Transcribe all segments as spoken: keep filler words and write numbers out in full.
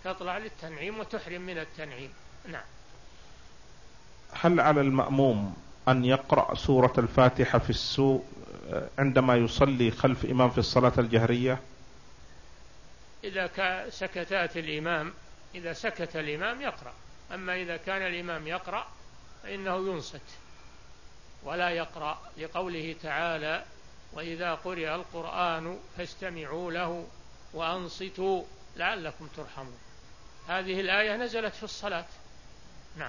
تطلع للتنعيم وتحرم من التنعيم. نعم. هل على المأموم أن يقرأ سورة الفاتحة في السوء عندما يصلي خلف إمام في الصلاة الجهرية؟ إذا سكتات الإمام إذا سكت الإمام يقرأ، أما إذا كان الإمام يقرأ فإنه ينصت ولا يقرأ، لقوله تعالى: وإذا قرئ القرآن فاستمعوا له وأنصتوا لعلكم ترحمون. هذه الآية نزلت في الصلاة. نعم.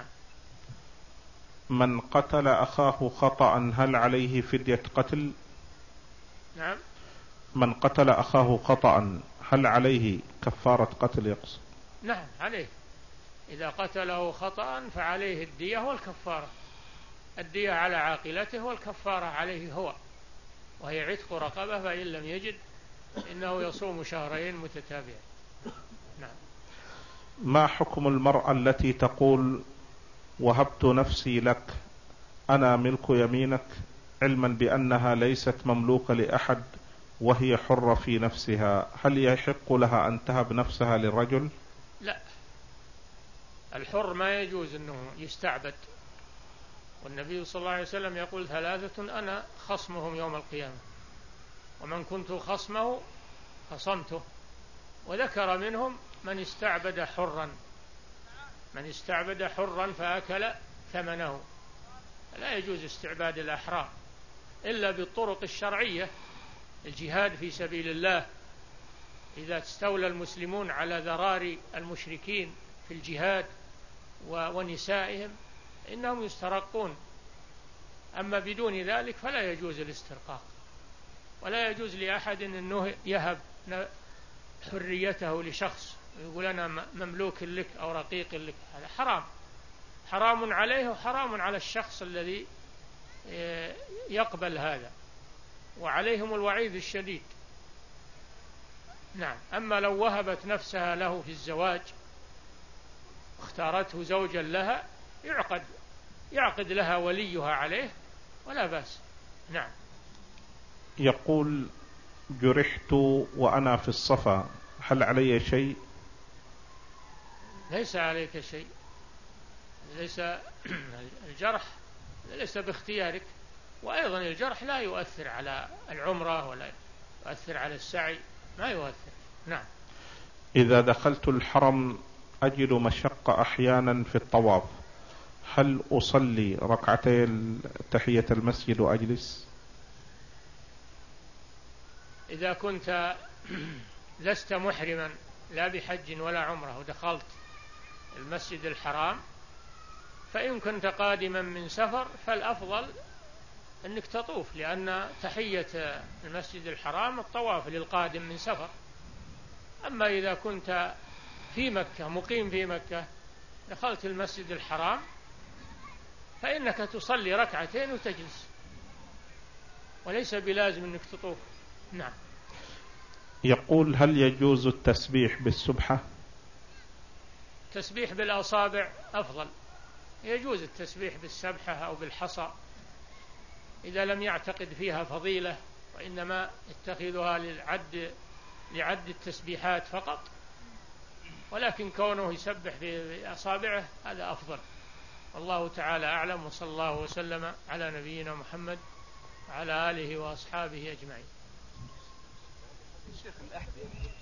من قتل أخاه خطأ هل عليه فدية قتل؟ نعم. من قتل أخاه خطأ هل عليه كفارة قتل يقصد؟ نعم عليه، إذا قتله خطأ فعليه الدية والكفارة، الدية على عاقلته والكفارة عليه هو، وهي عتق رقبة، فإن لم يجد إنه يصوم شهرين متتابعين. نعم. ما حكم المرأة التي تقول: وهبت نفسي لك أنا ملك يمينك، علما بأنها ليست مملوكة لأحد وهي حرة في نفسها، هل يحق لها أن تهب نفسها للرجل؟ لا، الحر ما يجوز أنه يستعبد، والنبي صلى الله عليه وسلم يقول: ثلاثة أنا خصمهم يوم القيامة، ومن كنت خصمه خصمته. وذكر منهم من استعبد حرا، من استعبد حرا فأكل ثمنه. لا يجوز استعباد الأحرار إلا بالطرق الشرعية، الجهاد في سبيل الله. إذا استولى المسلمون على ذراري المشركين في الجهاد ونسائهم إنهم يسترقون، أما بدون ذلك فلا يجوز الاسترقاق، ولا يجوز لأحد أنه يهب حريته لشخص ويقول أنا مملوك لك أو رقيق لك. هذا حرام، حرام عليه وحرام على الشخص الذي يقبل هذا، وعليهم الوعيد الشديد. نعم. أما لو وهبت نفسها له في الزواج، اختارته زوجا لها، يعقد يعقد لها وليها عليه ولا بأس. نعم. يقول: جرحت وأنا في الصفا، هل علي شيء؟ ليس عليك شيء، ليس الجرح ليس باختيارك، وأيضا الجرح لا يؤثر على العمرة ولا يؤثر على السعي، ما يؤثر. نعم. إذا دخلت الحرم أجد مشقة أحيانا في الطواف، هل أصلي ركعتي تحية المسجد وأجلس؟ إذا كنت لست محرما لا بحج ولا عمرة ودخلت المسجد الحرام، فإن كنت قادما من سفر فالأفضل أنك تطوف، لأن تحية المسجد الحرام الطواف للقادم من سفر. أما إذا كنت في مكة مقيم في مكة دخلت المسجد الحرام فإنك تصلي ركعتين وتجلس، وليس بلازم أنك تطوف. نعم. يقول: هل يجوز التسبيح بالسبحة؟ التسبيح بالأصابع أفضل، يجوز التسبيح بالسبحة أو بالحصى إذا لم يعتقد فيها فضيلة، وإنما يتخذها للعد لعد التسبيحات فقط، ولكن كونه يسبح بأصابعه هذا أفضل. والله تعالى أعلم، وصلى الله وسلم على نبينا محمد وعلى آله وأصحابه أجمعين. الشيخ الأحذية